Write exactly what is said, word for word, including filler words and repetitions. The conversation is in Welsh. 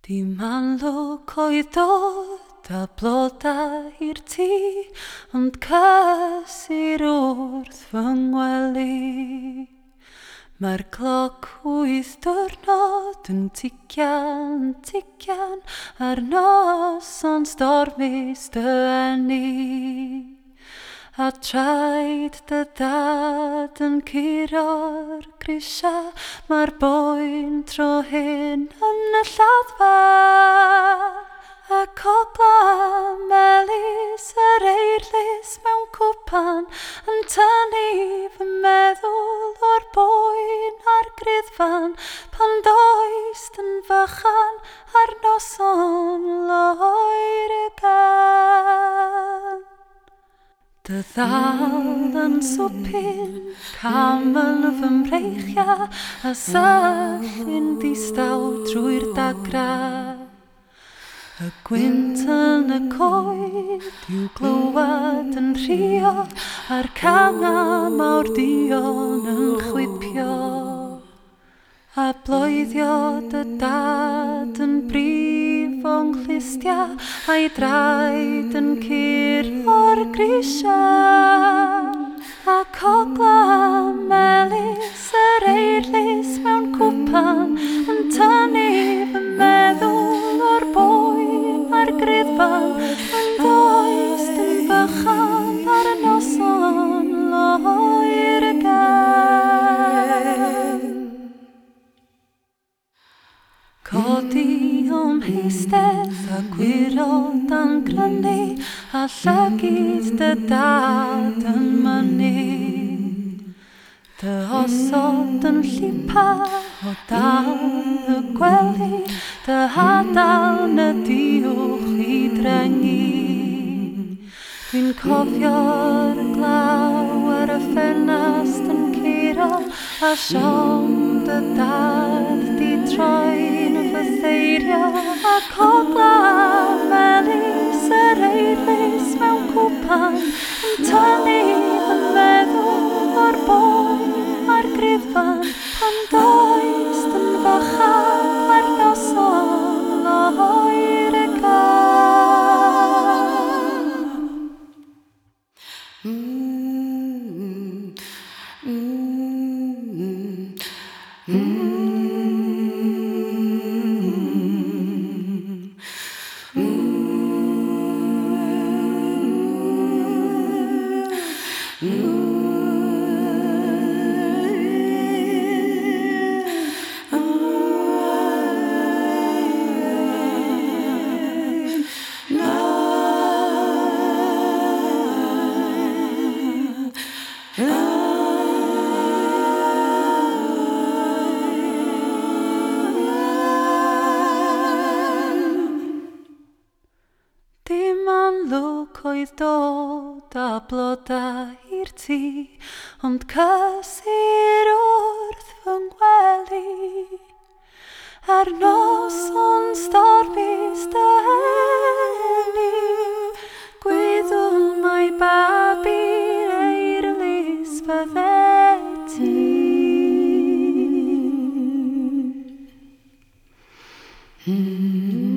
Dim amlwg oedd dod a blodau i'r tŷ, ond cysur wrth fy ngwely. Mae'r cloc wyth diwrnod yn tician, tician, a'r noson stormus dy eni. A traed dy dad yn curo'r grisia, mae'r boen tro hyn yn y lladdfa. A cogla melys yr eirlys mewn cwpan yn tynnu fy meddwl o'r boen a'r gryddfan, pan does yn fychan ar noson loer y gan. Dy ddal yn swpyn, camel fy mreichia, a syllyn ddistaw drwy'r dagra. Y gwynt yn y coed yw glywed yn rhio, a'r canga mawr dion yn chwipio. A bloeddio dy dad yn brif o'n chlustia, a'i draed yn cur o'r grisia. A cogla melys yr eirlys mewn cwpan yn tynnu fy meddwl o'r boen a'r gryddfan, yn does yn fychan ar y noson loer y gan. Codi o'n heistedd a gwirod yn grynu, a llygyd dy dad yn mynnu. Dy osod yn llipa o dal y gwely, dy hadal na diwch i drengu. Dwi'n cofio'r glaw ar y ffenast yn curo, a siom dy dad di troi'n fytheirio. A cogla melys yr eirlys mewn cwpan yn tynnu fy meddwl o'r boen a'r gryddfan, pan does yn fychan ar noson loer y gan. Mm, mm, mm, mm. Dim amlwg oedd dod a blodau i'r tŷ, ond cysur wrth fy ngwely. Ar noson stormus dy eni, gwyddwn mai babi'r eirlys fyddet ti. Mm.